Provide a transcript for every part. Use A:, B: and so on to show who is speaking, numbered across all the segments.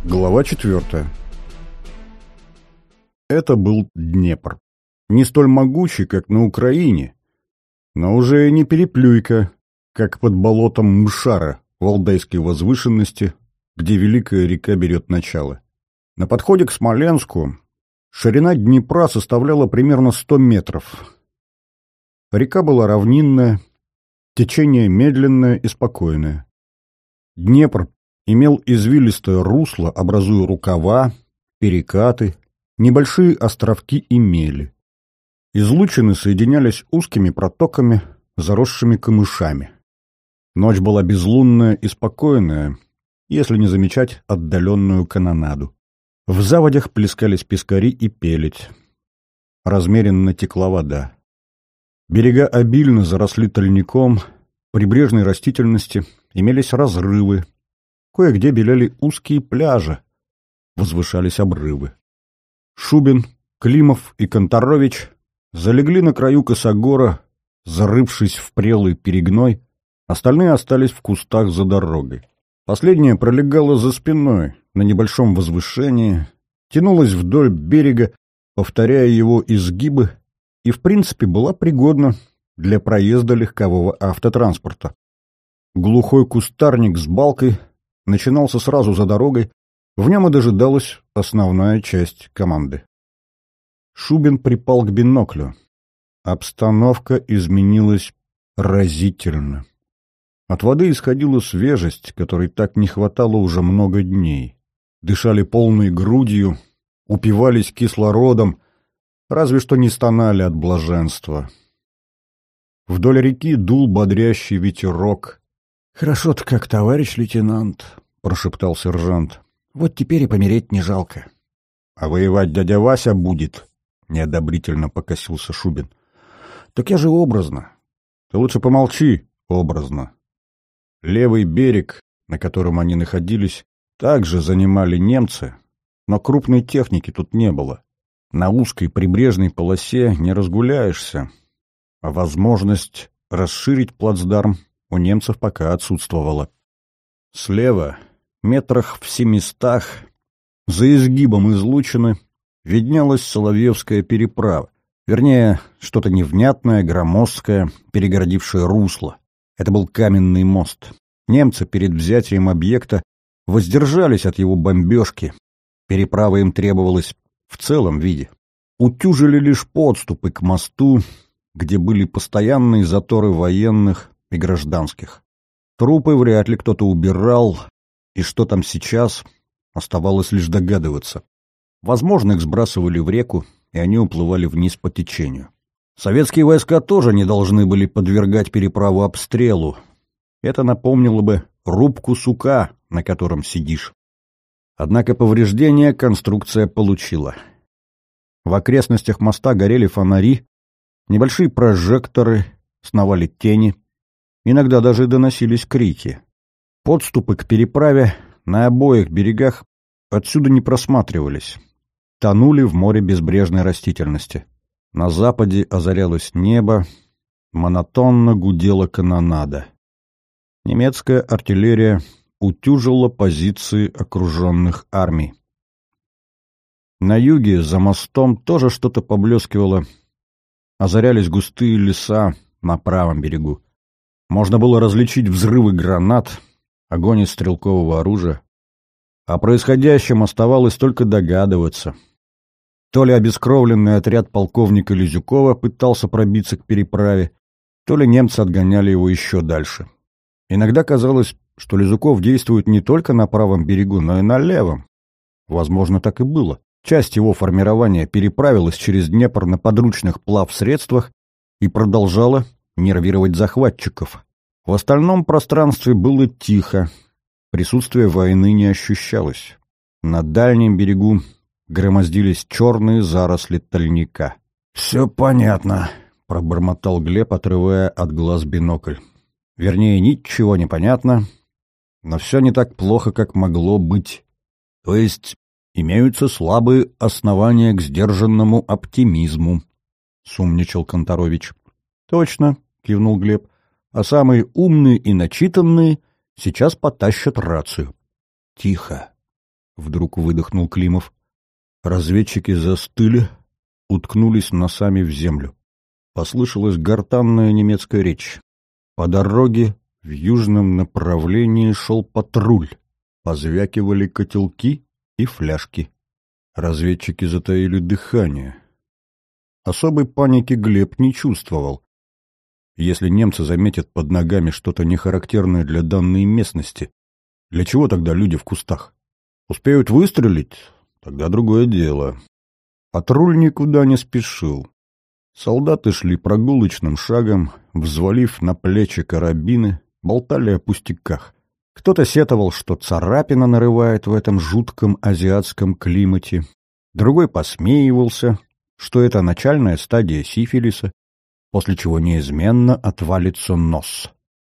A: Глава 4. Это был Днепр. Не столь могучий, как на Украине, но уже не переплюйка, как под болотом Мшара в Алдайской возвышенности, где Великая река берет начало. На подходе к Смоленску ширина Днепра составляла примерно 100 метров. Река была равнинная, течение медленное и спокойное. Днепр имел извилистое русло, образуя рукава, перекаты, небольшие островки и мели. Излучины соединялись узкими протоками, заросшими камышами. Ночь была безлунная и спокойная, если не замечать отдаленную канонаду. В заводях плескались пескари и пеледь. Размеренно текла вода. Берега обильно заросли тольником, прибрежной растительности имелись разрывы. Кое-где белели узкие пляжи, возвышались обрывы. Шубин, Климов и Конторович залегли на краю косогора, зарывшись в прелый перегной, остальные остались в кустах за дорогой. Последняя пролегала за спиной, на небольшом возвышении, тянулась вдоль берега, повторяя его изгибы, и в принципе была пригодна для проезда легкового автотранспорта. Глухой кустарник с балкой начинался сразу за дорогой, в нем и дожидалась основная часть команды. Шубин припал к биноклю. Обстановка изменилась разительно. От воды исходила свежесть, которой так не хватало уже много дней. Дышали полной грудью, упивались кислородом, разве что не стонали от блаженства. Вдоль реки дул бодрящий ветерок. «Хорошо-то как, товарищ лейтенант», — прошептал сержант. «Вот теперь и помереть не жалко». «А воевать дядя Вася будет», — неодобрительно покосился Шубин. «Так я же образно». «Ты лучше помолчи, образно». Левый берег, на котором они находились, также занимали немцы, но крупной техники тут не было. На узкой прибрежной полосе не разгуляешься, а возможность расширить плацдарм у немцев пока отсутствовала. Слева, метрах в 700, за изгибом излучины, виднелась Соловьевская переправа, вернее, что-то невнятное, громоздкое, перегородившее русло. Это был каменный мост. Немцы перед взятием объекта воздержались от его бомбежки. Переправа им требовалась в целом виде. Утюжили лишь подступы к мосту, где были постоянные заторы военных и гражданских. Трупы вряд ли кто-то убирал, и что там сейчас, оставалось лишь догадываться. Возможно, их сбрасывали в реку, и они уплывали вниз по течению. Советские войска тоже не должны были подвергать переправу обстрелу. Это напомнило бы рубку сука, на котором сидишь. Однако повреждения конструкция получила. В окрестностях моста горели фонари, небольшие прожекторы, сновали тени, иногда даже доносились крики. Подступы к переправе на обоих берегах отсюда не просматривались, тонули в море безбрежной растительности. На западе озарялось небо, монотонно гудела канонада. Немецкая артиллерия утюжила позиции окруженных армий. На юге за мостом тоже что-то поблескивало, озарялись густые леса на правом берегу. Можно было различить взрывы гранат, огонь из стрелкового оружия. О происходящем оставалось только догадываться. То ли обескровленный отряд полковника Лизюкова пытался пробиться к переправе, то ли немцы отгоняли его еще дальше. Иногда казалось, что Лизюков действует не только на правом берегу, но и на левом. Возможно, так и было. Часть его формирования переправилась через Днепр на подручных плавсредствах и продолжала нервировать захватчиков. В остальном пространстве было тихо, присутствие войны не ощущалось. На дальнем берегу громоздились черные заросли тольника. «Все понятно», — пробормотал Глеб, отрывая от глаз бинокль. Вернее, ничего не понятно, но все не так плохо, как могло быть. То есть имеются слабые основания к сдержанному оптимизму, — сумничал Конторович. — Точно, — кивнул Глеб, — а самые умные и начитанные сейчас потащат рацию. — Тихо. — вдруг выдохнул Климов. Разведчики застыли, уткнулись носами в землю. Послышалась гортанная немецкая речь. По дороге в южном направлении шел патруль. Позвякивали котелки и фляжки. Разведчики затаили дыхание. Особой паники Глеб не чувствовал. Если немцы заметят под ногами что-то нехарактерное для данной местности, для чего тогда люди в кустах? Успеют выстрелить? Тогда другое дело. Патруль никуда не спешил. Солдаты шли прогулочным шагом, взвалив на плечи карабины, болтали о пустяках. Кто-то сетовал, что царапина нарывает в этом жутком азиатском климате. Другой посмеивался, что это начальная стадия сифилиса, после чего неизменно отвалится нос.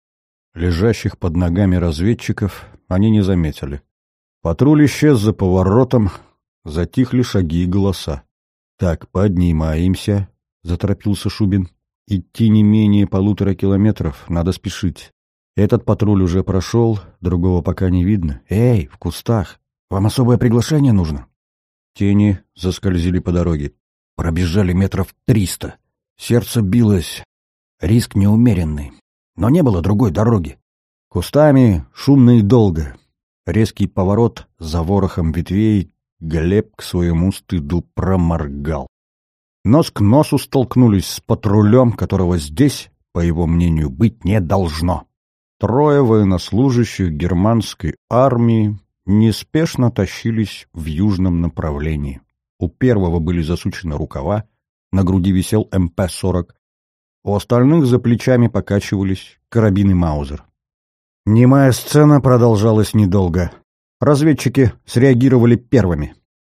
A: Лежащих под ногами разведчиков они не заметили. Патруль исчез за поворотом, затихли шаги и голоса. «Так, поднимаемся», — заторопился Шубин. «Идти не менее 1,5 километров, надо спешить. Этот патруль уже прошел, другого пока не видно. Эй, в кустах! Вам особое приглашение нужно?» Тени заскользили по дороге. Пробежали 300 метров. Сердце билось. Риск неумеренный. Но не было другой дороги. Кустами шумно и долго. Резкий поворот за ворохом ветвей. Глеб к своему стыду проморгал. Нос к носу столкнулись с патрулем, которого здесь, по его мнению, быть не должно. 3 военнослужащих германской армии неспешно тащились в южном направлении. У первого были засучены рукава, на груди висел МП-40, у остальных за плечами покачивались карабины Маузер. Немая сцена продолжалась недолго. Разведчики среагировали первыми.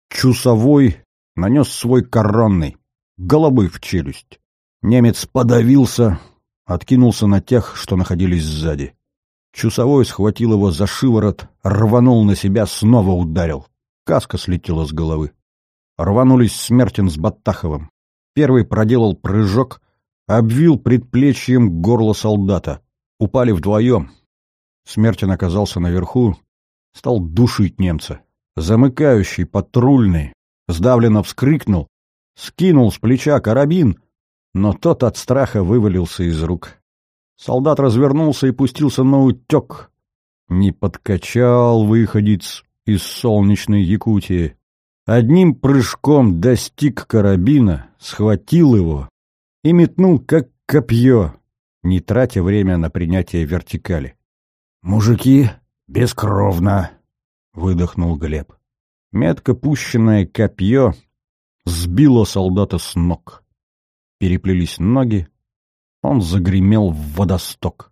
A: Чусовой нанес свой коронный, головой в челюсть. Немец подавился, откинулся на тех, что находились сзади. Чусовой схватил его за шиворот, рванул на себя, снова ударил. Каска слетела с головы. Рванулись Смертин с Баттаховым. Первый проделал прыжок, обвил предплечьем горло солдата. Упали вдвоем. Смертин оказался наверху, стал душить немца. Замыкающий, патрульный, сдавленно вскрикнул, скинул с плеча карабин, но тот от страха вывалился из рук. Солдат развернулся и пустился на утек. Не подкачал выходец из солнечной Якутии. Одним прыжком достиг карабина, схватил его и метнул, как копье, не тратя время на принятие вертикали. «Мужики, бескровно!» — выдохнул Глеб. Метко пущенное копье сбило солдата с ног. Переплелись ноги, он загремел в водосток.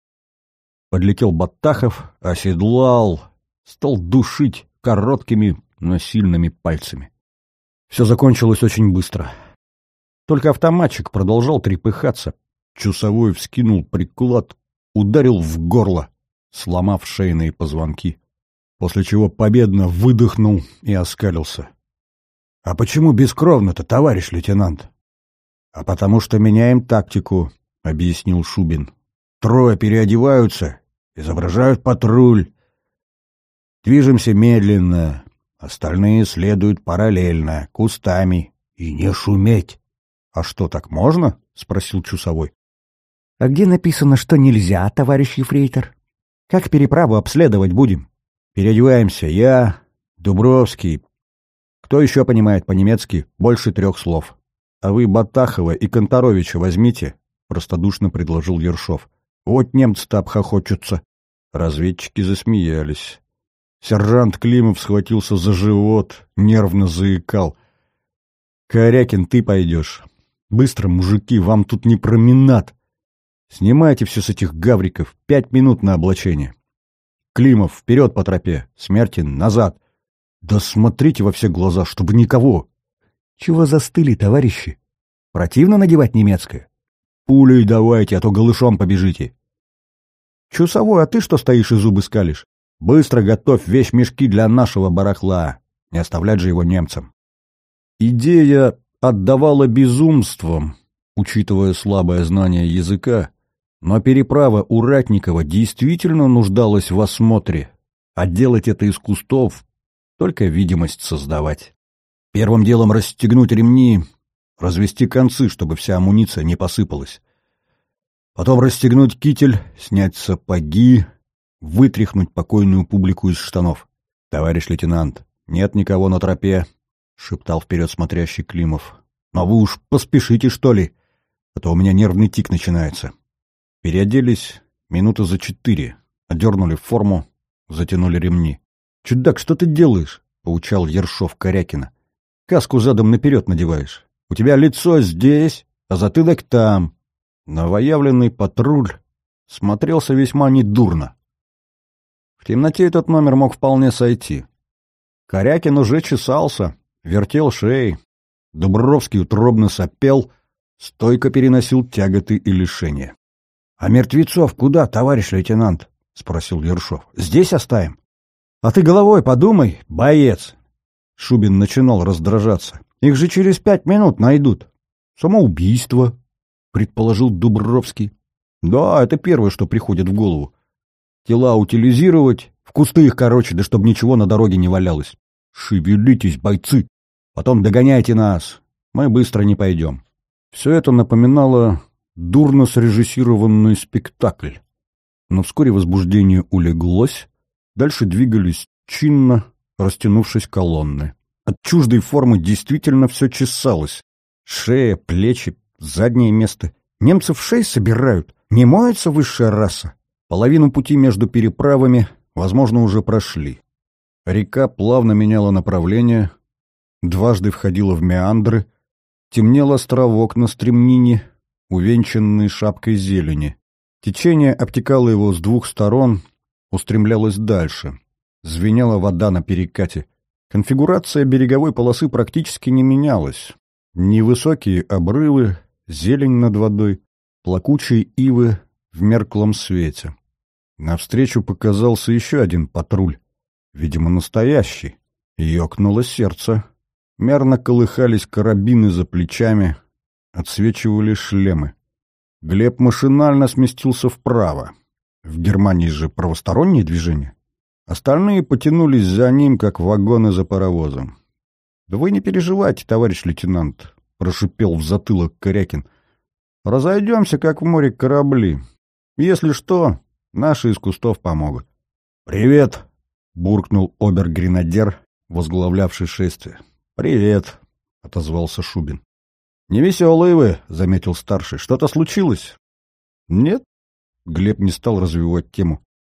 A: Подлетел Баттахов, оседлал, стал душить короткими, но сильными пальцами. Все закончилось очень быстро. Только автоматчик продолжал трепыхаться. Чусовой вскинул приклад, ударил в горло, сломав шейные позвонки, после чего победно выдохнул и оскалился. — А почему бескровно-то, товарищ лейтенант? — А потому что меняем тактику, — объяснил Шубин. — 3 переодеваются, изображают патруль. Движемся медленно, остальные следуют параллельно, кустами. И не шуметь. — А что, так можно? — спросил Чусовой. — А где написано, что нельзя, товарищ ефрейтор? Как переправу обследовать будем? Переодеваемся. Я, Дубровский. Кто еще понимает по-немецки больше 3 слов? А вы Баттахова и Конторовича возьмите, — простодушно предложил Ершов. Вот немцы-то обхохочутся. Разведчики засмеялись. Сержант Климов схватился за живот, нервно заикал. — Корякин, ты пойдешь. Быстро, мужики, вам тут не променад. Снимайте все с этих гавриков, 5 минут на облачение. Климов, вперед по тропе, Смертин, назад. Да смотрите во все глаза, чтобы никого. Чего застыли, товарищи? Противно надевать немецкое? Пулей давайте, а то голышом побежите. Чусовой, а ты что стоишь и зубы скалишь? Быстро готовь вещмешки для нашего барахла. Не оставлять же его немцам. Идея отдавала безумством, учитывая слабое знание языка, но переправа у Ратникова действительно нуждалась в осмотре, а делать это из кустов только видимость создавать. Первым делом расстегнуть ремни, развести концы, чтобы вся амуниция не посыпалась. Потом расстегнуть китель, снять сапоги, вытряхнуть покойную публику из штанов. «Товарищ лейтенант, нет никого на тропе», — шептал вперед смотрящий Климов. «Но вы уж поспешите, что ли, а то у меня нервный тик начинается». Переоделись минуты за 4, одернули форму, затянули ремни. «Чудак, что ты делаешь?» — поучал Ершов Корякина. «Каску задом наперед надеваешь. У тебя лицо здесь, а затылок там». Новоявленный патруль смотрелся весьма недурно. В темноте этот номер мог вполне сойти. Корякин уже чесался, вертел шеей. Дубровский утробно сопел, стойко переносил тяготы и лишения. — А мертвецов куда, товарищ лейтенант? — спросил Ершов. — Здесь оставим? — А ты головой подумай, боец! Шубин начинал раздражаться. — Их же через 5 минут найдут. — Самоубийство, — предположил Дубровский. — Да, это первое, что приходит в голову. Тела утилизировать, в кусты их, короче, да чтобы ничего на дороге не валялось. Шевелитесь, бойцы! Потом догоняйте нас, мы быстро не пойдем. Все это напоминало дурно срежиссированный спектакль. Но вскоре возбуждение улеглось, дальше двигались чинно, растянувшись колонны. От чуждой формы действительно все чесалось. Шея, плечи, заднее место. Немцев шеи собирают, не моется высшая раса. Половину пути между переправами, возможно, уже прошли. Река плавно меняла направление, дважды входила в меандры, темнел островок на стремнине, увенчанный шапкой зелени. Течение обтекало его с 2 сторон, устремлялось дальше. Звенела вода на перекате. Конфигурация береговой полосы практически не менялась. Невысокие обрывы, зелень над водой, плакучие ивы в мерклом свете. Навстречу показался еще один патруль, видимо, настоящий. Ёкнуло сердце. Мерно колыхались карабины за плечами, отсвечивали шлемы. Глеб машинально сместился вправо. В Германии же правостороннее движение. Остальные потянулись за ним, как вагоны за паровозом. — Да вы не переживайте, товарищ лейтенант, — прошипел в затылок Корякин. — Разойдемся, как в море корабли. Если что, наши из кустов помогут. — Привет! — буркнул обер-гренадер, возглавлявший шествие. — Привет! — отозвался Шубин. — Невеселые вы, — заметил старший. — Что-то случилось? — Нет. Глеб не стал развивать тему.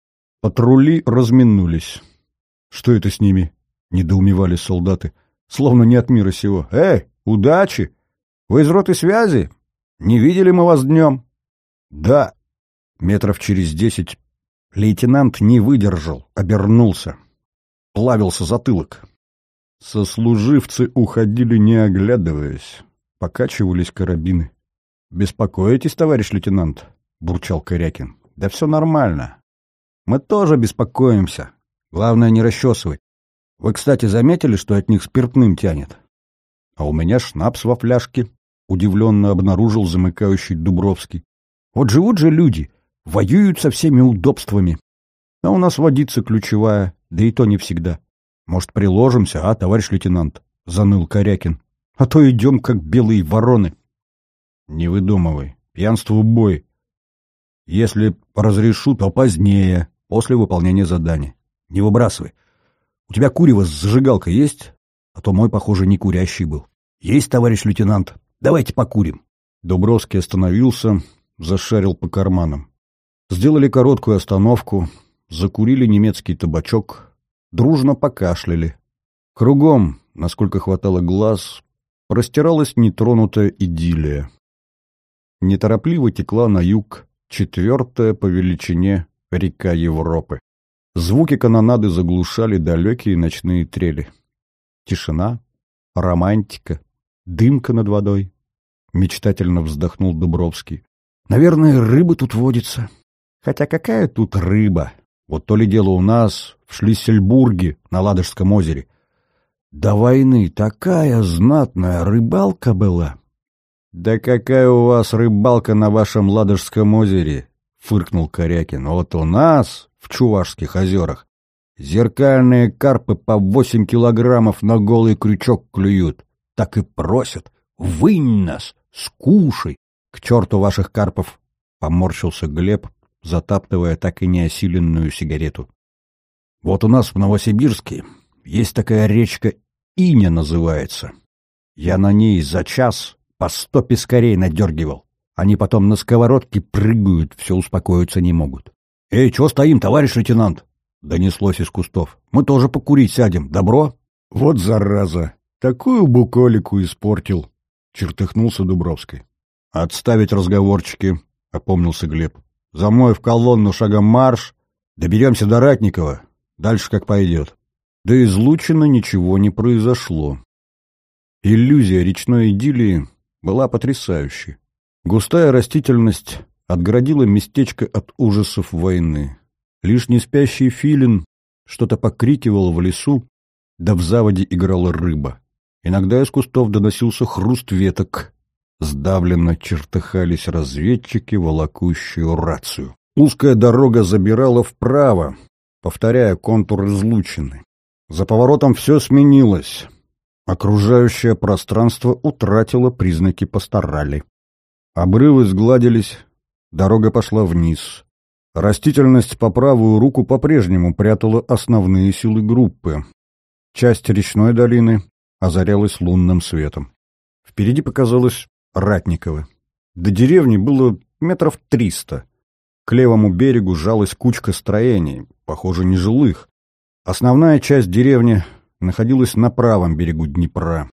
A: Патрули разминулись. — Что это с ними? — недоумевали солдаты. — Словно не от мира сего. — Эй, удачи! Вы из роты связи? Не видели мы вас днем? — Да. Метров через 10 лейтенант не выдержал, обернулся. Плавился затылок. Сослуживцы уходили, не оглядываясь. Покачивались карабины. — Беспокоитесь, товарищ лейтенант? — бурчал Корякин. — Да все нормально. Мы тоже беспокоимся. Главное, не расчесывать. Вы, кстати, заметили, что от них спиртным тянет? — А у меня шнапс во фляжке, — удивленно обнаружил замыкающий Дубровский. — Вот живут же люди, воюют со всеми удобствами. А у нас водица ключевая, да и то не всегда. Может, приложимся, а, товарищ лейтенант? — заныл Корякин. — А то идем, как белые вороны. — Не выдумывай. Пьянство — бой. Если разрешу, то позднее, после выполнения задания. Не выбрасывай. У тебя курево с зажигалкой есть? А то мой, похоже, не курящий был. — Есть, товарищ лейтенант. Давайте покурим. Дубровский остановился, зашарил по карманам. Сделали короткую остановку, закурили немецкий табачок, дружно покашляли. Кругом, насколько хватало глаз, простиралась нетронутая идиллия. Неторопливо текла на юг 4-я по величине река Европы. Звуки канонады заглушали далекие ночные трели. Тишина, романтика, дымка над водой. Мечтательно вздохнул Дубровский. Наверное, рыба тут водится. Хотя какая тут рыба? Вот то ли дело у нас, в Шлиссельбурге, на Ладожском озере. До войны такая знатная рыбалка была. — Да какая у вас рыбалка на вашем Ладожском озере? — фыркнул Корякин. — Вот у нас, в Чувашских озерах, Зеркальные карпы по 8 килограммов на голый крючок клюют. Так и просят: вынь нас, скушай. К черту ваших карпов! Поморщился Глеб, затаптывая так и неосиленную сигарету. Вот у нас в Новосибирске есть такая речка, Иня называется. Я на ней за час по 100 пескарей надергивал. Они потом на сковородке прыгают, все успокоиться не могут. — Эй, чего стоим, товарищ лейтенант? — донеслось из кустов. — Мы тоже покурить сядем, добро? — Вот зараза! Такую буколику испортил! — чертыхнулся Дубровский. — Отставить разговорчики, — опомнился Глеб. — За мной в колонну шагом марш. Доберемся до Ратникова. Дальше как пойдет. Да из Лучина ничего не произошло. Иллюзия речной идиллии была потрясающей. Густая растительность отгородила местечко от ужасов войны. Лишь неспящий филин что-то покрикивал в лесу, да в заводе играла рыба. Иногда из кустов доносился хруст веток. Сдавленно чертыхались разведчики, волокущие рацию. Узкая дорога забирала вправо, повторяя контур излучины. За поворотом все сменилось. Окружающее пространство утратило признаки пасторали. Обрывы сгладились, дорога пошла вниз. Растительность по правую руку по-прежнему прятала основные силы группы. Часть речной долины озарялась лунным светом. Впереди показалось Ратниково. До деревни было 300 метров. К левому берегу жалась кучка строений, похоже, нежилых. Основная часть деревни находилась на правом берегу Днепра.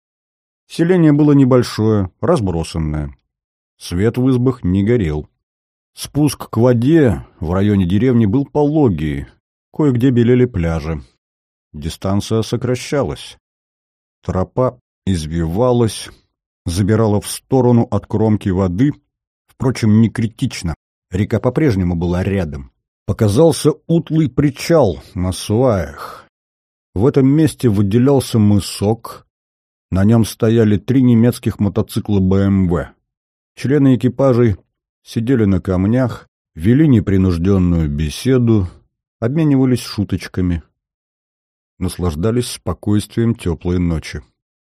A: Селение было небольшое, разбросанное. Свет в избах не горел. Спуск к воде в районе деревни был пологий, кое-где белели пляжи. Дистанция сокращалась. Тропа извивалась, забирала в сторону от кромки воды, впрочем, не критично. Река по-прежнему была рядом. Показался утлый причал на сваях. В этом месте выделялся мысок. На нем стояли 3 немецких мотоцикла БМВ. Члены экипажей сидели на камнях, вели непринужденную беседу, обменивались шуточками. Наслаждались спокойствием теплой ночи.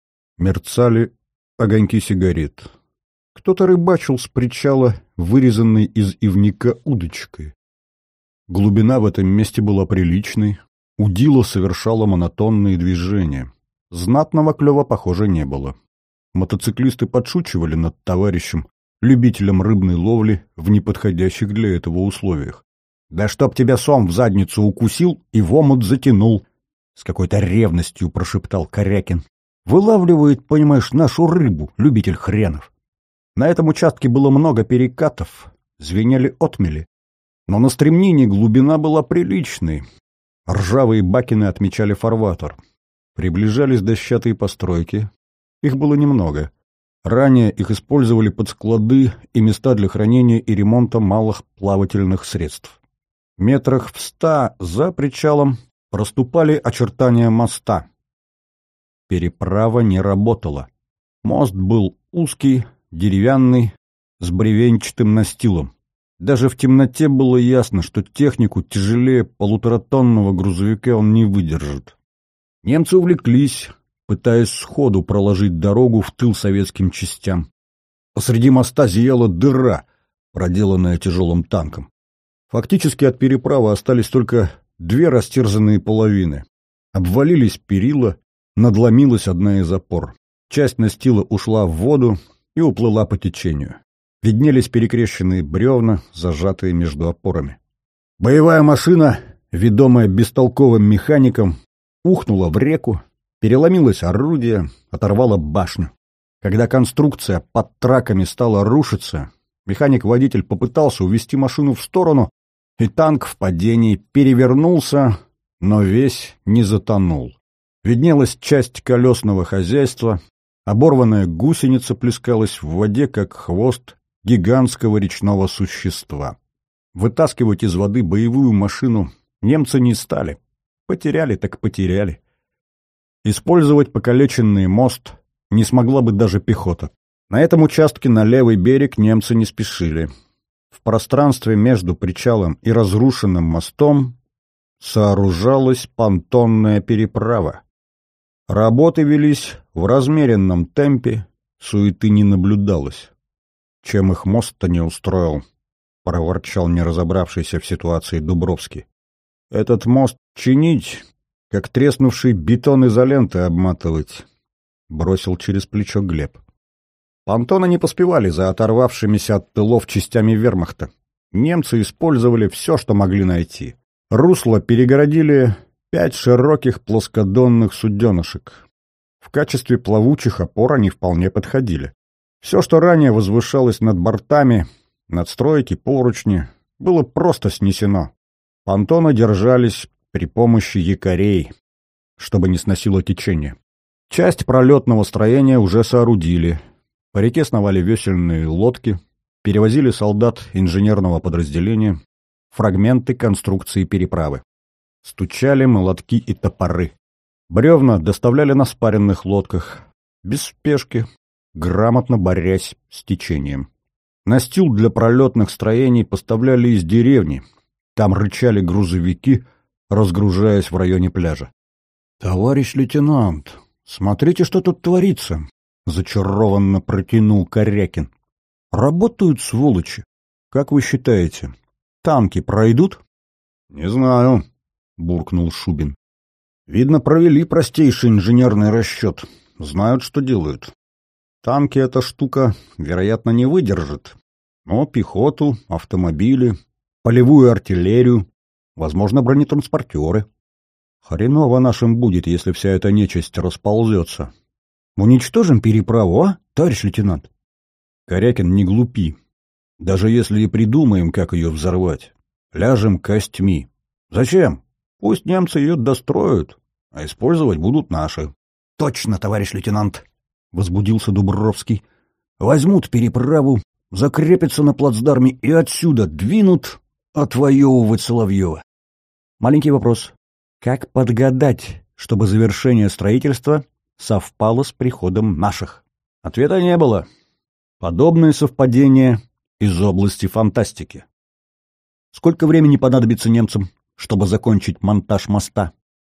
A: Мерцали огоньки сигарет. Кто-то рыбачил с причала, вырезанной из ивника удочкой. Глубина в этом месте была приличной, удило совершало монотонные движения. Знатного клёва, похоже, не было. Мотоциклисты подшучивали над товарищем, любителем рыбной ловли в неподходящих для этого условиях. «Да чтоб тебя сом в задницу укусил и в омут затянул!» — с какой-то ревностью прошептал Корякин. «Вылавливает, понимаешь, нашу рыбу, любитель хренов!» На этом участке было много перекатов, звенели отмели. Но на стремнине глубина была приличной. Ржавые бакины отмечали фарватер. Приближались дощатые постройки. Их было немного. Ранее их использовали под склады и места для хранения и ремонта малых плавательных средств. Метрах в 100 за причалом проступали очертания моста. Переправа не работала. Мост был узкий, деревянный, с бревенчатым настилом. Даже в темноте было ясно, что технику тяжелее 1,5-тонного грузовика он не выдержит. Немцы увлеклись, пытаясь сходу проложить дорогу в тыл советским частям. Посреди моста зияла дыра, проделанная тяжелым танком. Фактически от переправы остались только 2 растерзанные половины. Обвалились перила, надломилась одна из опор. Часть настила ушла в воду и уплыла по течению. Виднелись перекрещенные бревна, зажатые между опорами. Боевая машина, ведомая бестолковым механиком, ухнула в реку, переломилось орудие, оторвало башню. Когда конструкция под траками стала рушиться, механик-водитель попытался увести машину в сторону, и танк в падении перевернулся, но весь не затонул. Виднелась часть колесного хозяйства, оборванная гусеница плескалась в воде, как хвост гигантского речного существа. Вытаскивать из воды боевую машину немцы не стали. Потеряли так потеряли. Использовать покалеченный мост не смогла бы даже пехота. На этом участке на левый берег немцы не спешили. В пространстве между причалом и разрушенным мостом сооружалась понтонная переправа. Работы велись в размеренном темпе, суеты не наблюдалось. «Чем их мост-то не устроил?» — проворчал не разобравшийся в ситуации Дубровский. «Этот мост чинить, как треснувший бетон изоленты обматывать», — бросил через плечо Глеб. Понтоны не поспевали за оторвавшимися от тылов частями вермахта. Немцы использовали все, что могли найти. Русло перегородили 5 широких плоскодонных суденышек. В качестве плавучих опор они вполне подходили. Все, что ранее возвышалось над бортами, надстройки, поручни, было просто снесено. Понтоны держались при помощи якорей, чтобы не сносило течение. Часть пролетного строения уже соорудили. По реке сновали весельные лодки, перевозили солдат инженерного подразделения, фрагменты конструкции переправы. Стучали молотки и топоры. Бревна доставляли на спаренных лодках, без спешки, грамотно борясь с течением. Настил для пролетных строений поставляли из деревни. Там рычали грузовики, разгружаясь в районе пляжа. «Товарищ лейтенант, смотрите, что тут творится!» — зачарованно протянул Корякин. «Работают сволочи. Как вы считаете, танки пройдут?» «Не знаю», — буркнул Шубин. «Видно, провели простейший инженерный расчет. Знают, что делают. Танки эта штука, вероятно, не выдержит. Но пехоту, автомобили, полевую артиллерию, возможно, бронетранспортеры. Хреново нашим будет, если вся эта нечисть расползется. Уничтожим переправу, а, товарищ лейтенант?» «Корякин, не глупи. Даже если и придумаем, как ее взорвать, ляжем костьми. Зачем? Пусть немцы ее достроят, а использовать будут наши». «Точно, товарищ лейтенант», — возбудился Дубровский. «Возьмут переправу, закрепятся на плацдарме и отсюда двинут отвоевывать Соловьева». Маленький вопрос. Как подгадать, чтобы завершение строительства совпало с приходом наших? Ответа не было. Подобные совпадения из области фантастики. Сколько времени понадобится немцам, чтобы закончить монтаж моста?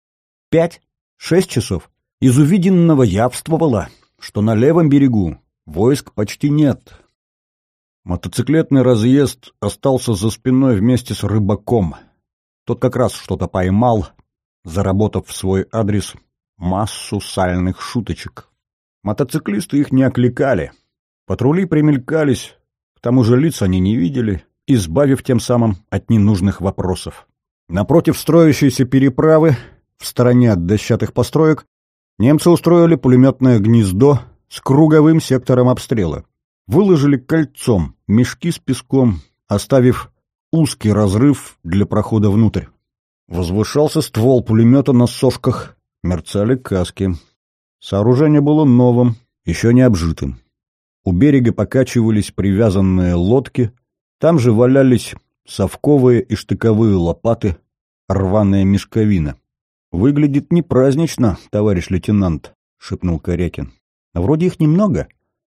A: 5-6 часов. Из увиденного явствовало, что на левом берегу войск почти нет. Мотоциклетный разъезд остался за спиной вместе с рыбаком. Тот как раз что-то поймал, заработав в свой адрес массу сальных шуточек. Мотоциклисты их не окликали. Патрули примелькались, к тому же лиц они не видели, избавив тем самым от ненужных вопросов. Напротив строящейся переправы, в стороне от дощатых построек, немцы устроили пулеметное гнездо с круговым сектором обстрела. Выложили кольцом мешки с песком, оставив узкий разрыв для прохода внутрь. Возвышался ствол пулемета на сошках, мерцали каски. Сооружение было новым, еще не обжитым. У берега покачивались привязанные лодки, там же валялись совковые и штыковые лопаты, рваная мешковина. «Выглядит не празднично, товарищ лейтенант», — шепнул Корякин. «Вроде их немного.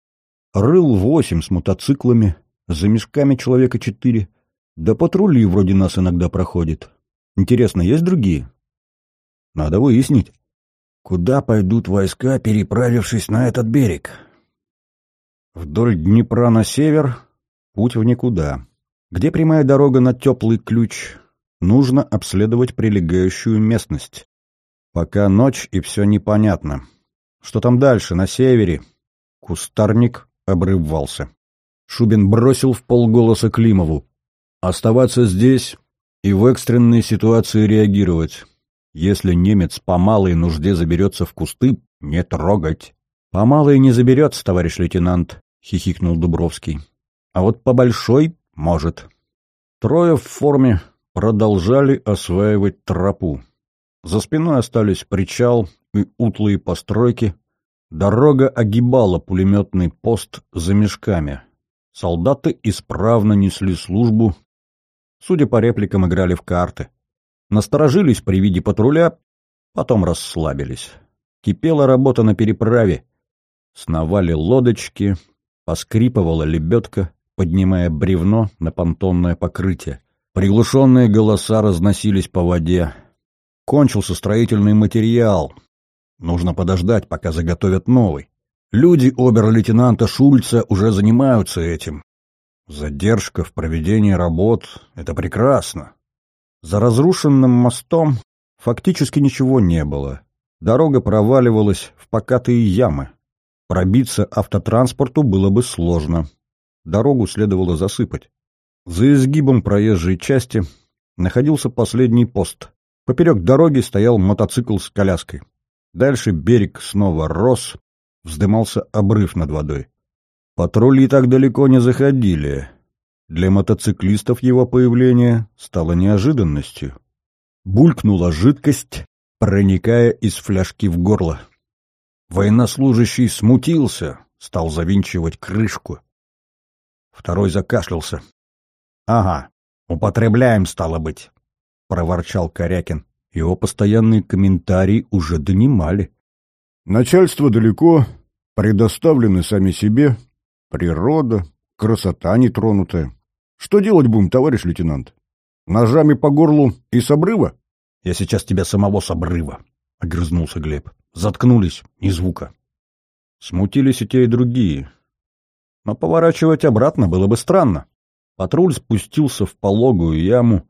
A: Рыл 8 с мотоциклами, за мешками человека 4, да патрули вроде нас иногда проходят. Интересно, есть другие? Надо выяснить. Куда пойдут войска, переправившись на этот берег? Вдоль Днепра на север путь в никуда. Где прямая дорога на Теплый Ключ, нужно обследовать прилегающую местность. Пока ночь и все непонятно. Что там дальше, на севере? Кустарник обрывался. Шубин бросил вполголоса Климову: «Оставаться здесь и в экстренной ситуации реагировать. Если немец по малой нужде заберется в кусты, не трогать». «По малой не заберется, товарищ лейтенант», — хихикнул Дубровский. «А вот по большой может». Трое в форме продолжали осваивать тропу. За спиной остались причал и утлые постройки. Дорога огибала пулеметный пост за мешками. Солдаты исправно несли службу. Судя по репликам, играли в карты. Насторожились при виде патруля, потом расслабились. Кипела работа на переправе. Сновали лодочки, поскрипывала лебедка, поднимая бревно на понтонное покрытие. Приглушенные голоса разносились по воде. Кончился строительный материал. Нужно подождать, пока заготовят новый. Люди обер-лейтенанта Шульца уже занимаются этим. Задержка в проведении работ — это прекрасно. За разрушенным мостом фактически ничего не было. Дорога проваливалась в покатые ямы. Пробиться автотранспорту было бы сложно. Дорогу следовало засыпать. За изгибом проезжей части находился последний пост. Поперек дороги стоял мотоцикл с коляской. Дальше берег снова рос, вздымался обрыв над водой. Патрули так далеко не заходили. Для мотоциклистов его появление стало неожиданностью. Булькнула жидкость, проникая из фляжки в горло. Военнослужащий смутился, стал завинчивать крышку. Второй закашлялся. «Ага, употребляем, стало быть», — проворчал Корякин. Его постоянные комментарии уже донимали. «Начальство далеко, предоставлены сами себе, природа, красота нетронутая. Что делать будем, товарищ лейтенант? Ножами по горлу и с обрыва?» «Я сейчас тебя самого с обрыва», — огрызнулся Глеб. «Заткнулись, ни звука». Смутились и те, и другие. Но поворачивать обратно было бы странно. Патруль спустился в пологую яму,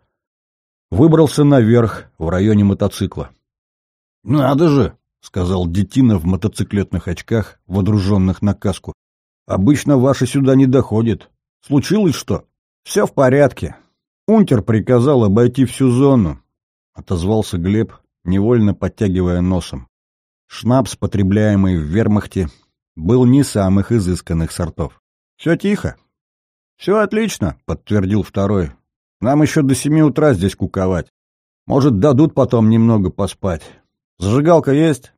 A: выбрался наверх, в районе мотоцикла. «Надо же!» — сказал детина в мотоциклетных очках, водруженных на каску. «Обычно ваши сюда не доходят. Случилось что?» «Все в порядке. Унтер приказал обойти всю зону», — отозвался Глеб, невольно подтягивая носом. Шнапс, потребляемый в вермахте, был не самых изысканных сортов. «Все тихо?» «Все отлично», — подтвердил второй. «Нам еще до 7 утра здесь куковать. Может, дадут потом немного поспать. Зажигалка есть?»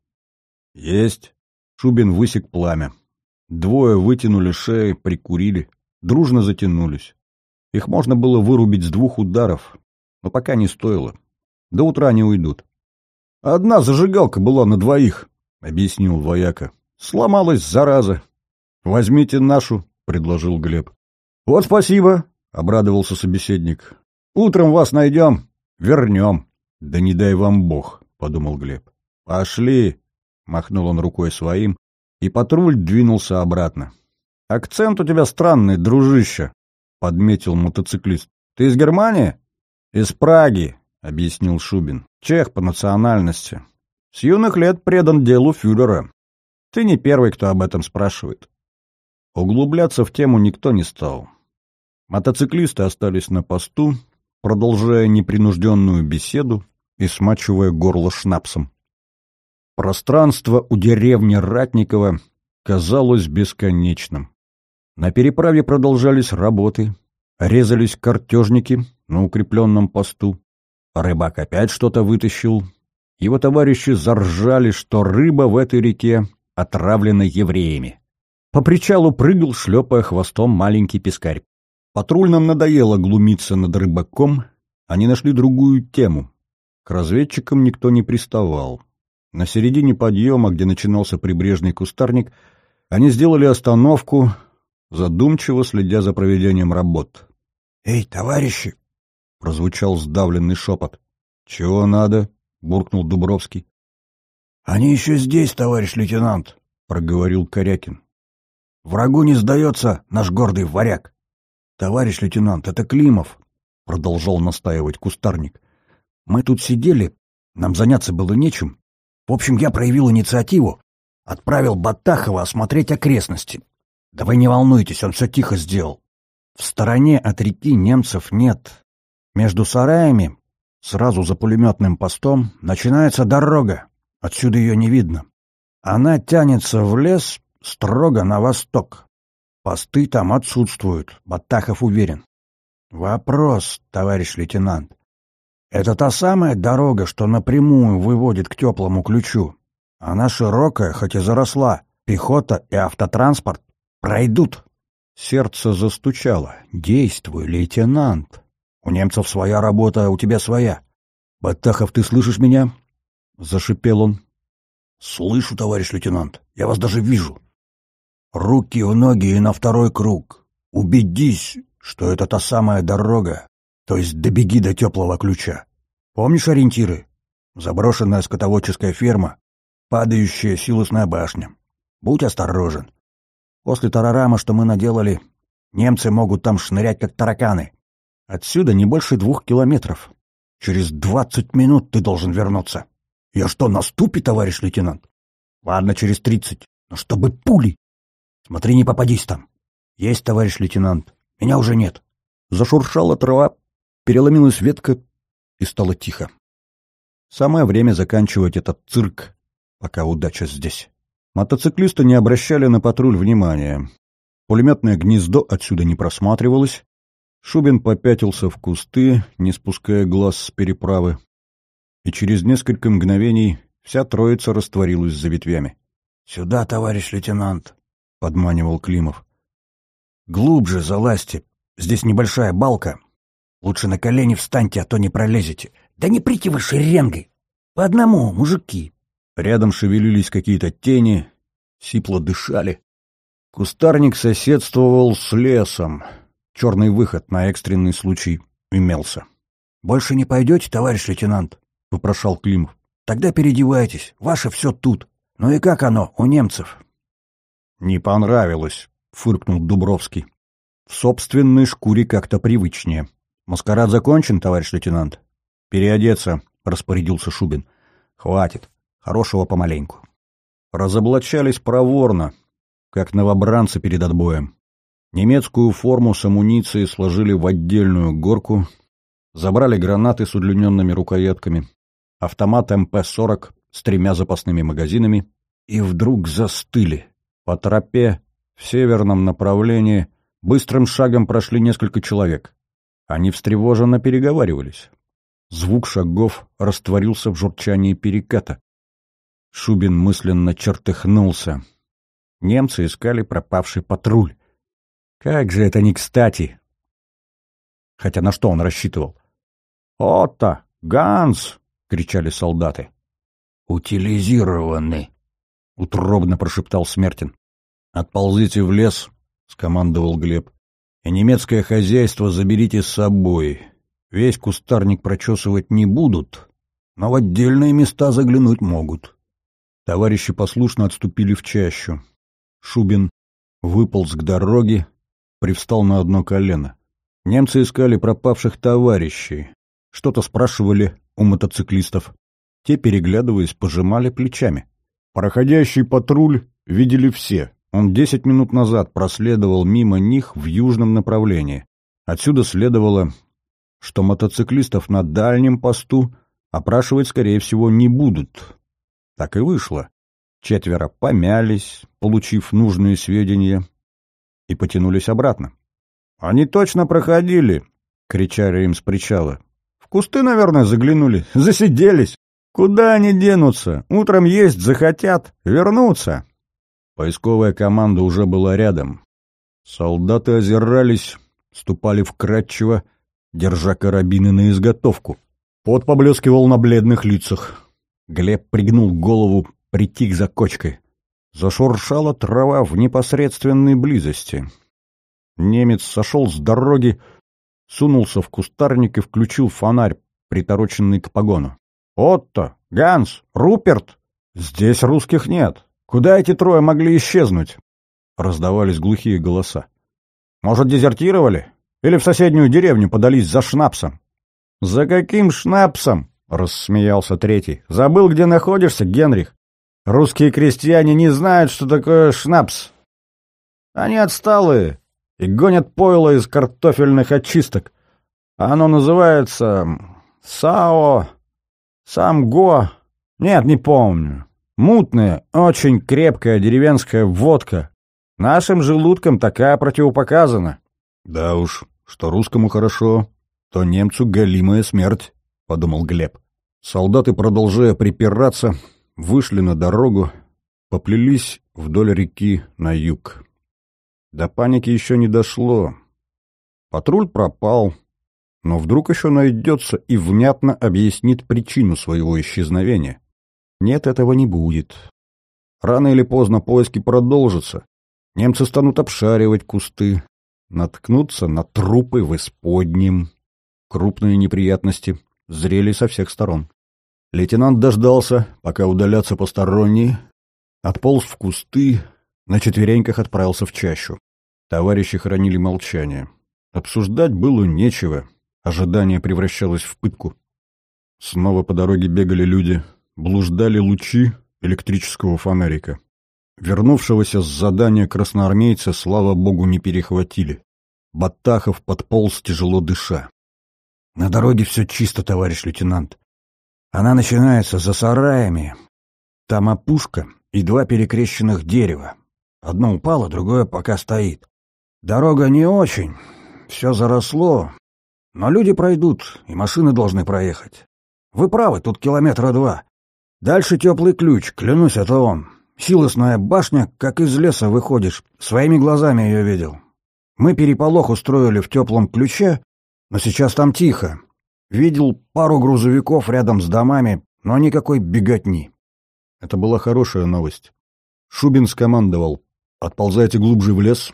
A: «Есть». Шубин высек пламя. Двое вытянули шеи, прикурили, дружно затянулись. Их можно было вырубить с 2 ударов, но пока не стоило. До утра не уйдут. «Одна зажигалка была на 2», — объяснил вояка. «Сломалась, зараза». «Возьмите нашу», — предложил Глеб. «Вот спасибо», — обрадовался собеседник. «Утром вас найдем, вернем». «Да не дай вам Бог», — подумал Глеб. «Пошли», — махнул он рукой своим, и патруль двинулся обратно. «Акцент у тебя странный, дружище», — подметил мотоциклист. «Ты из Германии?» «Из Праги», — объяснил Шубин. «Чех по национальности. С юных лет предан делу фюрера. Ты не первый, кто об этом спрашивает». Углубляться в тему никто не стал. Мотоциклисты остались на посту, продолжая непринужденную беседу и смачивая горло шнапсом. Пространство у деревни Ратникова казалось бесконечным. На переправе продолжались работы, резались картежники на укрепленном посту. Рыбак опять что-то вытащил. Его товарищи заржали, что рыба в этой реке отравлена евреями. По причалу прыгал, шлепая хвостом, маленький пескарь. Патрульным надоело глумиться над рыбаком, они нашли другую тему. К разведчикам никто не приставал. На середине подъема, где начинался прибрежный кустарник, они сделали остановку, задумчиво следя за проведением работ. «Эй, товарищи!» — прозвучал сдавленный шепот. «Чего надо?» — буркнул Дубровский. «Они еще здесь, товарищ лейтенант», — проговорил Корякин. «Врагу не сдается наш гордый варяг». «Товарищ лейтенант, это Климов», — продолжал настаивать кустарник. «Мы тут сидели, нам заняться было нечем. В общем, я проявил инициативу, отправил Батахова осмотреть окрестности. Да вы не волнуйтесь, он все тихо сделал. В стороне от реки немцев нет. Между сараями, сразу за пулеметным постом, начинается дорога. Отсюда ее не видно. Она тянется в лес строго на восток. Посты там отсутствуют, Батахов уверен. Вопрос, товарищ лейтенант. Это та самая дорога, что напрямую выводит к теплому ключу. Она широкая, хоть и заросла. Пехота и автотранспорт пройдут. Сердце застучало. Действуй, лейтенант. У немцев своя работа, а у тебя своя. Батахов, ты слышишь меня? Зашипел он. Слышу, товарищ лейтенант. Я вас даже вижу. Руки в ноги и на второй круг. Убедись, что это та самая дорога.
B: То есть добеги до теплого ключа. Помнишь ориентиры? Заброшенная скотоводческая ферма, падающая силосная башня. Будь осторожен. После тарарама, что мы наделали, немцы могут там шнырять, как тараканы. Отсюда не больше 2 километров. Через 20 минут ты должен вернуться. Я что, на ступе, товарищ лейтенант? Ладно, через 30. Но чтобы пули. Смотри, не попадись там. Есть, товарищ лейтенант. Меня уже нет.
A: Зашуршала трава, переломилась ветка, и стало тихо. Самое время заканчивать этот цирк, пока удача здесь. Мотоциклисты не обращали на патруль внимания. Пулеметное гнездо отсюда не просматривалось. Шубин попятился в кусты, не спуская глаз с переправы. И через несколько мгновений вся троица растворилась за ветвями.
B: — Сюда, товарищ лейтенант, — подманивал Климов. — Глубже залазьте. Здесь небольшая балка. Лучше на колени встаньте, а то не пролезете. Да не прите вы шеренгой. По одному, мужики.
A: Рядом шевелились какие-то тени, сипло дышали. Кустарник соседствовал с лесом. Черный выход на экстренный случай имелся.
B: — Больше не пойдете, товарищ лейтенант? — вопрошал Климов. — Тогда переодевайтесь. Ваше все тут. Ну и как оно у немцев?
A: — Не понравилось, — фыркнул Дубровский. — В собственной шкуре как-то привычнее. Маскарад закончен, товарищ лейтенант? — Переодеться, — распорядился Шубин. — Хватит. Хорошего помаленьку. Разоблачались проворно, как новобранцы перед отбоем. Немецкую форму с амуницией сложили в отдельную горку, забрали гранаты с удлиненными рукоятками, автомат МП-40 с 3 запасными магазинами и вдруг застыли. По тропе в северном направлении быстрым шагом прошли несколько человек. Они встревоженно переговаривались. Звук шагов растворился в журчании переката. Шубин мысленно чертыхнулся. Немцы искали пропавший патруль. Как же это не кстати! Хотя на что он рассчитывал? «Отто! Ганс!» — кричали солдаты.
B: «Утилизированы!»
A: — утробно прошептал Смертин. «Отползите в лес!» — скомандовал Глеб. «И немецкое хозяйство заберите с собой. Весь кустарник прочесывать не будут, но в отдельные места заглянуть могут». Товарищи послушно отступили в чащу. Шубин выполз к дороге, привстал на одно колено. Немцы искали пропавших товарищей. Что-то спрашивали у мотоциклистов. Те, переглядываясь, пожимали плечами. Проходящий патруль видели все. Он 10 минут назад проследовал мимо них в южном направлении. Отсюда следовало, что мотоциклистов на дальнем посту опрашивать, скорее всего, не будут. Так и вышло. 4 помялись, получив нужные сведения, и потянулись обратно. «Они точно проходили!» — кричали им с причала. «В кусты, наверное, заглянули. Засиделись. Куда они денутся? Утром есть захотят. Вернутся!» Поисковая команда уже была рядом. Солдаты озирались, ступали вкрадчиво, держа карабины на изготовку. Пот поблескивал на бледных лицах. Глеб пригнул голову, притих за кочкой. Зашуршала трава в непосредственной близости. Немец сошел с дороги, сунулся в кустарник и включил фонарь, притороченный к погону. «Отто! Ганс! Руперт! Здесь русских нет! Куда эти трое могли исчезнуть?» Раздавались глухие голоса. «Может, дезертировали? Или в соседнюю деревню подались за шнапсом?» «За каким шнапсом?» — рассмеялся третий. «Забыл, где находишься, Генрих? Русские крестьяне не знают, что такое шнапс. Они отсталые и гонят пойло из картофельных очисток. Оно называется САО, Самго. Нет, не помню. Мутная, очень крепкая деревенская водка. Нашим желудкам такая противопоказана». «Да уж, что русскому хорошо, то немцу голимая смерть», — подумал Глеб. Солдаты, продолжая припираться, вышли на дорогу, поплелись вдоль реки на юг. До паники еще не дошло. Патруль пропал, но вдруг еще найдется и внятно объяснит причину своего исчезновения. Нет, этого не будет. Рано или поздно поиски продолжатся. Немцы станут обшаривать кусты, наткнутся на трупы в исподнем. Крупные неприятности зрели со всех сторон. Лейтенант дождался, пока удалятся посторонние, отполз в кусты, на четвереньках отправился в чащу. Товарищи хранили молчание. Обсуждать было нечего, ожидание превращалось в пытку. Снова по дороге бегали люди, блуждали лучи электрического фонарика. Вернувшегося с задания красноармейца, слава богу, не перехватили. Баттахов подполз, тяжело дыша.
B: «На дороге все чисто, товарищ лейтенант. Она начинается за сараями. Там опушка и 2 перекрещенных дерева. Одно упало, другое пока стоит. Дорога не очень, все заросло, но люди пройдут, и машины должны проехать. Вы правы, тут 2 километра. Дальше теплый ключ, клянусь, это он. Силосная башня, как из леса выходишь, своими глазами ее видел. Мы переполох устроили в теплом ключе, но сейчас там тихо. Видел пару грузовиков рядом с домами, но никакой беготни».
A: Это была хорошая новость. Шубин скомандовал: «Отползайте глубже в лес.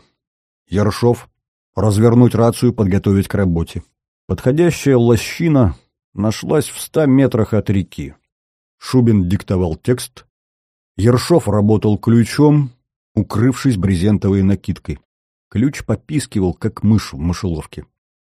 A: Ершов, развернуть рацию, подготовить к работе». Подходящая лощина нашлась в 100 метрах от реки. Шубин диктовал текст. Ершов работал ключом, укрывшись брезентовой накидкой. Ключ попискивал, как мышь в мышеловке.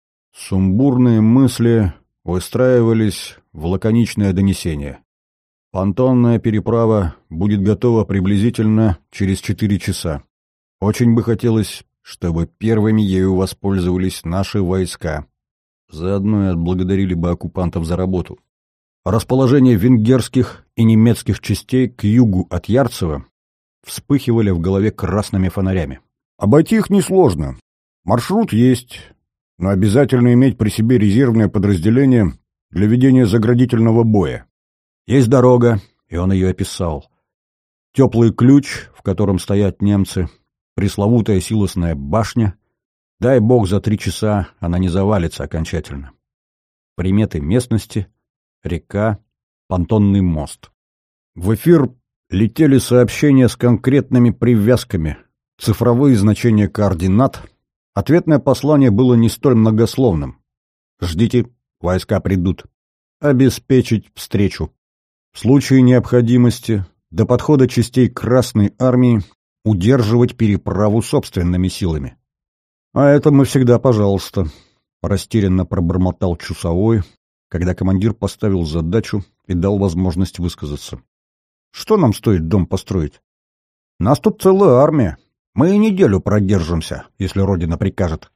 A: Сумбурные мысли выстраивались в лаконичное донесение. Понтонная переправа будет готова приблизительно через 4 часа. Очень бы хотелось, чтобы первыми ею воспользовались наши войска. Заодно и отблагодарили бы оккупантов за работу. Расположение венгерских и немецких частей к югу от Ярцево вспыхивали в голове красными фонарями. Обойти их несложно. Маршрут есть, но обязательно иметь при себе резервное подразделение для ведения заградительного боя. Есть дорога, и он ее описал. Теплый ключ, в котором стоят немцы, пресловутая силосная башня. Дай бог, за 3 часа она не завалится окончательно. Приметы местности, река, понтонный мост. В эфир летели сообщения с конкретными привязками, цифровые значения координат. Ответное послание было не столь многословным. «Ждите, войска придут. Обеспечить встречу. В случае необходимости до подхода частей Красной Армии удерживать переправу собственными силами». «А это мы всегда пожалуйста», — растерянно пробормотал часовой, когда командир поставил задачу и дал возможность высказаться. «Что нам стоит дом построить? Нас тут целая армия. Мы и неделю продержимся, если Родина прикажет».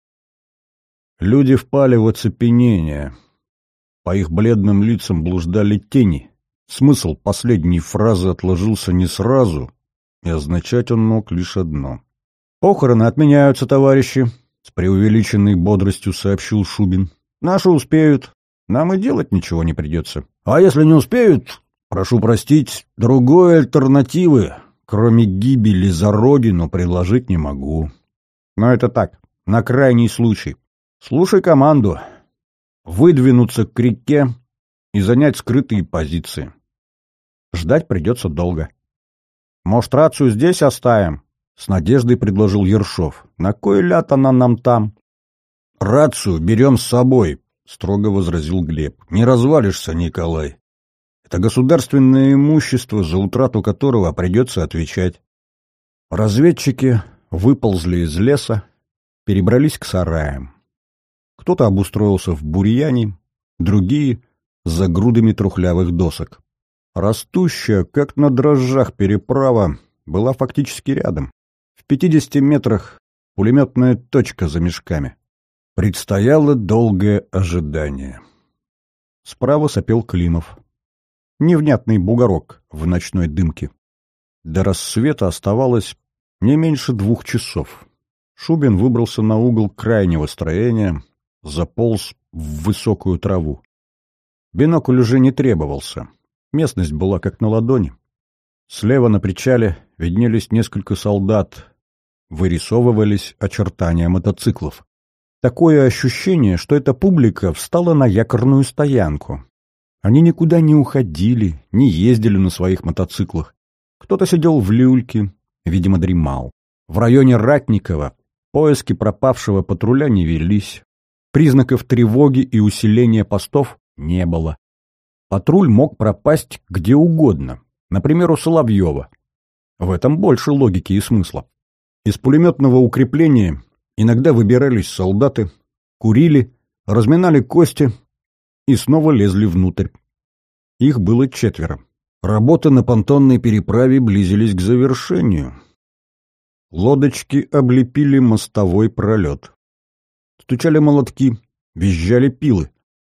A: Люди впали в оцепенение. По их бледным лицам блуждали тени. Смысл последней фразы отложился не сразу, и означать он мог лишь одно. «Похороны отменяются, товарищи», — с преувеличенной бодростью сообщил Шубин. «Наши успеют. Нам и делать ничего не придется. А если не успеют, прошу простить, другой альтернативы, кроме гибели за родину, предложить не могу. Но это так, на крайний случай. Слушай команду. Выдвинуться к реке и занять скрытые позиции. Ждать придется долго. Может, рацию здесь оставим?» — с надеждой предложил Ершов. «На кой ляд она нам там?» «Рацию берем с собой», — строго возразил Глеб. «Не развалишься, Николай. Это государственное имущество, за утрату которого придется отвечать». Разведчики выползли из леса, перебрались к сараям. Кто-то обустроился в бурьяне, другие — за грудами трухлявых досок. Растущая, как на дрожжах, переправа была фактически рядом. В 50 метрах пулеметная точка за мешками. Предстояло долгое ожидание. Справа сопел Климов. Невнятный бугорок в ночной дымке. До рассвета оставалось не меньше 2 часов. Шубин выбрался на угол крайнего строения, заполз в высокую траву. Бинокль уже не требовался. Местность была как на ладони. Слева на причале виднелись несколько солдат. Вырисовывались очертания мотоциклов. Такое ощущение, что эта публика встала на якорную стоянку. Они никуда не уходили, не ездили на своих мотоциклах. Кто-то сидел в люльке, видимо, дремал. В районе Ратникова поиски пропавшего патруля не велись. Признаков тревоги и усиления постов не было. Патруль мог пропасть где угодно, например, у Соловьева. В этом больше логики и смысла. Из пулеметного укрепления иногда выбирались солдаты, курили, разминали кости и снова лезли внутрь. Их было 4. Работы на понтонной переправе близились к завершению. Лодочки облепили мостовой пролет. Стучали молотки, визжали пилы.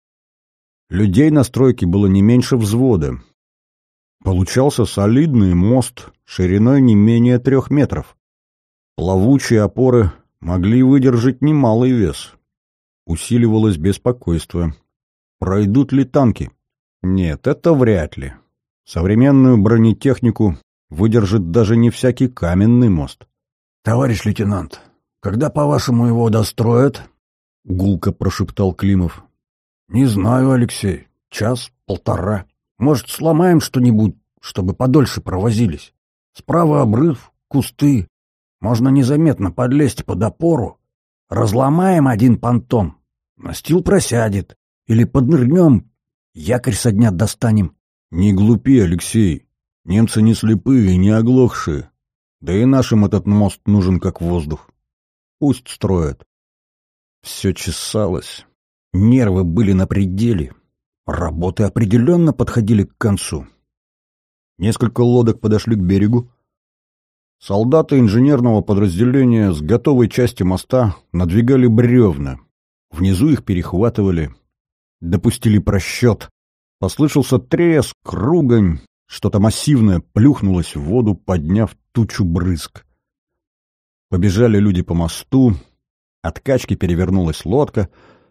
A: Людей на стройке было не меньше взвода. Получался солидный мост шириной не менее 3 метров. Плавучие опоры могли выдержать немалый вес. Усиливалось беспокойство. Пройдут ли танки? Нет, это вряд ли. Современную бронетехнику выдержит даже не всякий каменный мост.
B: — Товарищ лейтенант, когда, по-вашему, его достроят? — гулко прошептал Климов. — Не знаю, Алексей. 1-1.5. Может, сломаем что-нибудь, чтобы подольше провозились? Справа обрыв, кусты. Можно незаметно подлезть под опору. Разломаем один понтон. Настил просядет. Или поднырнем, якорь со дня достанем.
A: — Не глупи, Алексей. Немцы не слепые и не оглохшие. Да и нашим этот мост нужен как воздух. Пусть строят. Все чесалось. Нервы были на пределе. Работы определенно подходили к концу. Несколько лодок подошли к берегу. Солдаты инженерного подразделения с готовой части моста надвигали бревна. Внизу их перехватывали. Допустили просчет. Послышался треск, ругань. Что-то массивное плюхнулось в воду, подняв тучу брызг. Побежали люди по мосту. От качки перевернулась лодка.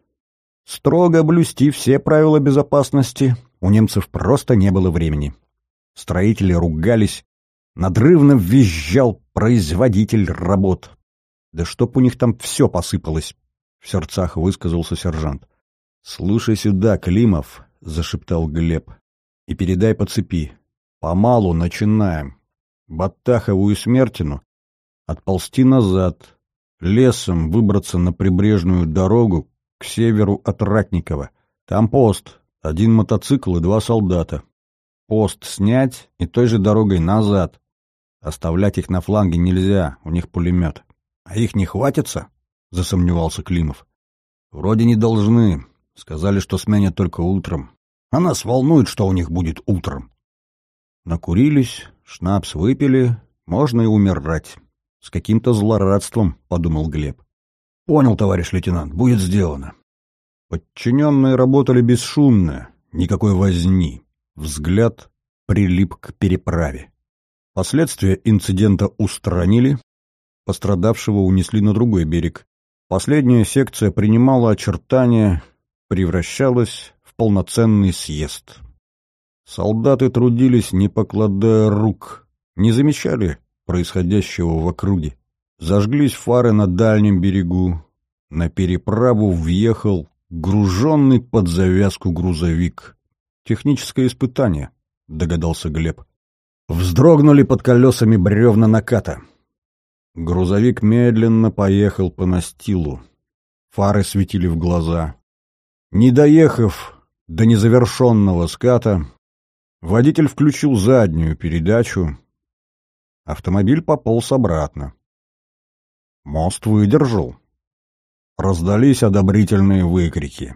A: Строго блюсти все правила безопасности у немцев просто не было времени. Строители ругались. Надрывно визжал производитель работ. Да чтоб у них там все посыпалось, в сердцах высказался сержант. — Слушай сюда, Климов, — зашептал Глеб, — и передай по цепи. Помалу начинаем. Баттахову и Смертину отползти назад, лесом выбраться на прибрежную дорогу к северу от Ратникова. Там пост, 1 мотоцикл и 2 солдата. Пост снять и той же дорогой назад. Оставлять их на фланге нельзя, у них пулемет. — А их не хватится? — засомневался Климов. — Вроде не должны. Сказали, что сменят только утром. А нас волнует, что у них будет утром. Накурились, шнапс выпили, можно и умирать. С каким-то злорадством, — подумал Глеб.
B: — Понял, товарищ лейтенант, будет сделано.
A: Подчиненные работали бесшумно, никакой возни. Взгляд прилип к переправе. Последствия инцидента устранили, пострадавшего унесли на другой берег. Последняя секция принимала очертания, превращалась в полноценный съезд. Солдаты трудились, не покладая рук, не замечали происходящего в округе. Зажглись фары на дальнем берегу. На переправу въехал груженный под завязку грузовик. Техническое испытание, догадался Глеб. Вздрогнули под колесами бревна наката. Грузовик медленно поехал по настилу. Фары светили в глаза. Не доехав до незавершенного ската, водитель включил заднюю передачу. Автомобиль пополз обратно. Мост выдержал. Раздались одобрительные выкрики.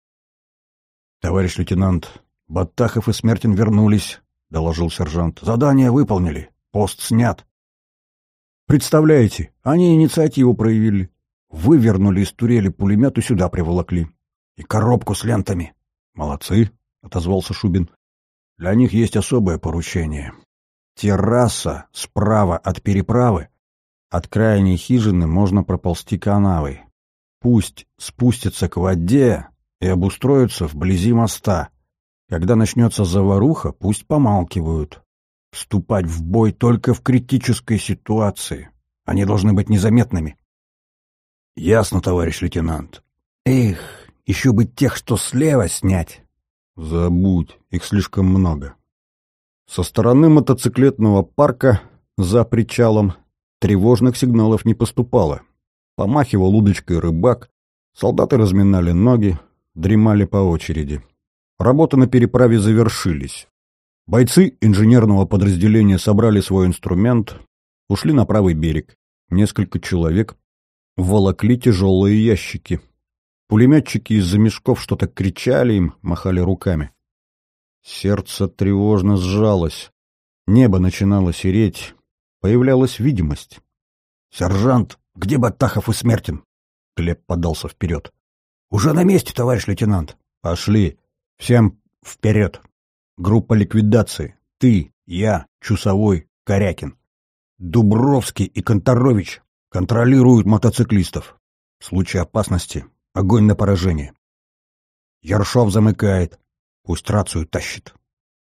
A: — Товарищ лейтенант, Баттахов и Смертин вернулись, — доложил сержант. — Задание выполнили. Пост снят. Представляете, они инициативу проявили. Вывернули из турели пулемет и сюда приволокли. И коробку с лентами. — Молодцы, — отозвался Шубин. — Для них есть особое поручение. Терраса справа от переправы. От крайней хижины можно проползти канавой. Пусть спустятся к воде и обустроятся вблизи моста. Когда начнется заваруха, пусть помалкивают. Вступать в бой только в критической ситуации. Они должны быть незаметными. — Ясно, товарищ лейтенант. — Эх, еще бы тех, что слева, снять. — Забудь, их слишком много. Со стороны мотоциклетного парка за причалом тревожных сигналов не поступало. Помахивал удочкой рыбак, Солдаты разминали ноги, дремали по очереди. Работы на переправе завершились. Бойцы инженерного подразделения собрали свой инструмент, ушли на правый берег. Несколько человек волокли тяжелые ящики. Пулеметчики из-за мешков что-то кричали им, махали руками. Сердце тревожно сжалось. Небо начинало сереть. Появлялась видимость.
B: «Сержант, где Батахов и Смертин?» Глеб подался вперед. «Уже на месте, товарищ лейтенант».
A: «Пошли. Всем вперед. Группа ликвидации. Ты, я, Чусовой, Корякин. Дубровский и Конторович контролируют мотоциклистов. В случае опасности огонь на поражение. Ершов замыкает. Пусть рацию тащит».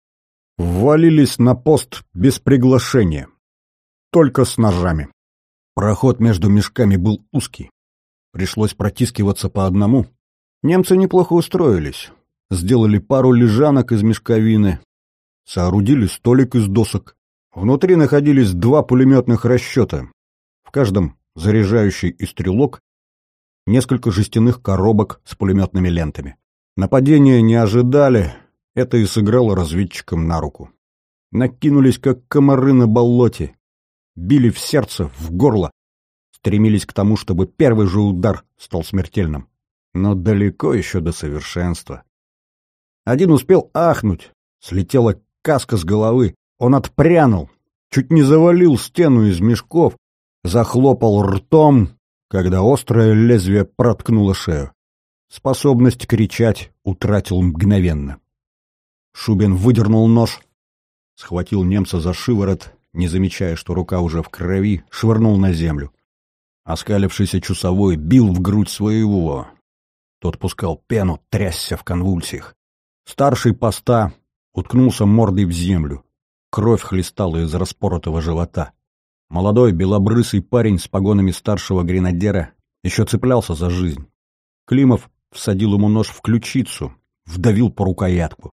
A: Ввалились на пост без приглашения. Только с ножами. Проход между мешками был узкий. Пришлось протискиваться по одному. Немцы неплохо устроились. Сделали пару лежанок из мешковины. Соорудили столик из досок. Внутри находились 2 пулеметных расчета. В каждом заряжающий и стрелок, несколько жестяных коробок с пулеметными лентами. Нападения не ожидали, это и сыграло разведчикам на руку. Накинулись, как комары на болоте. Били в сердце, в горло. Стремились к тому, чтобы первый же удар стал смертельным. Но далеко еще до совершенства. Один успел ахнуть. Слетела каска с головы. Он отпрянул. Чуть не завалил стену из мешков. Захлопал ртом, когда острое лезвие проткнуло шею. Способность кричать утратил мгновенно. Шубин выдернул нож. Схватил немца за шиворот, не замечая, что рука уже в крови, швырнул на землю. Оскалившийся Чусовой бил в грудь своего. Тот пускал пену, трясся в конвульсиях. Старший поста уткнулся мордой в землю. Кровь хлестала из распоротого живота. Молодой белобрысый парень с погонами старшего гренадера еще цеплялся за жизнь. Климов всадил ему нож в ключицу, вдавил по рукоятку.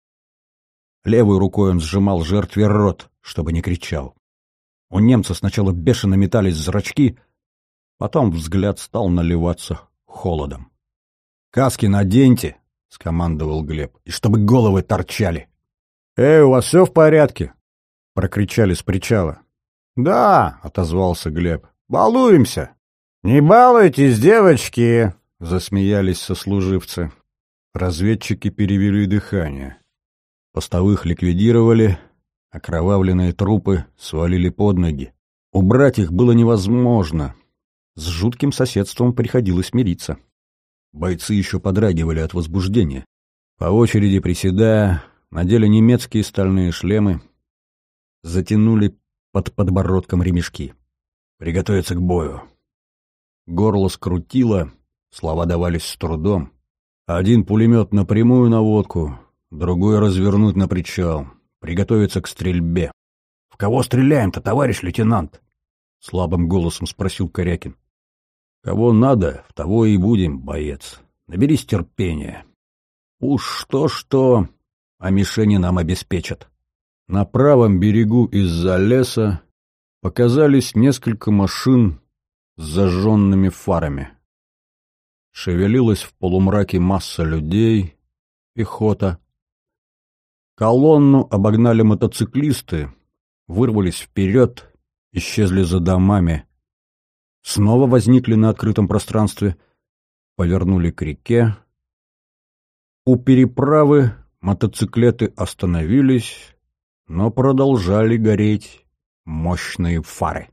A: Левой рукой он сжимал жертве рот, чтобы не кричал. У немца сначала бешено метались зрачки, потом взгляд стал наливаться холодом. «Каски наденьте!» — скомандовал Глеб. «И чтобы головы торчали!» «Эй, у вас все в порядке?» — прокричали с причала. «Да!» — отозвался Глеб. «Балуемся!» «Не балуйтесь, девочки!» — засмеялись сослуживцы. Разведчики перевели дыхание. Постовых ликвидировали, окровавленные трупы свалили под ноги. Убрать их было невозможно. С жутким соседством приходилось мириться. Бойцы еще подрагивали от возбуждения. По очереди приседая, надели немецкие стальные шлемы, затянули под подбородком ремешки. Приготовиться к бою. Горло скрутило, слова давались с трудом. Один пулемет на прямую наводку, другой развернуть на причал. Приготовиться к стрельбе. — В кого стреляем-то, товарищ лейтенант? — слабым голосом спросил Корякин. — Кого надо, в того и будем, боец. Наберись терпения. Уж что-что, а мишени нам обеспечат. На правом берегу из-за леса показались несколько машин с зажженными фарами. Шевелилась в полумраке масса людей, пехота. Колонну обогнали мотоциклисты, вырвались вперед, исчезли за домами. Снова возникли на открытом пространстве, повернули к реке. У переправы мотоциклеты остановились, но продолжали гореть мощные фары.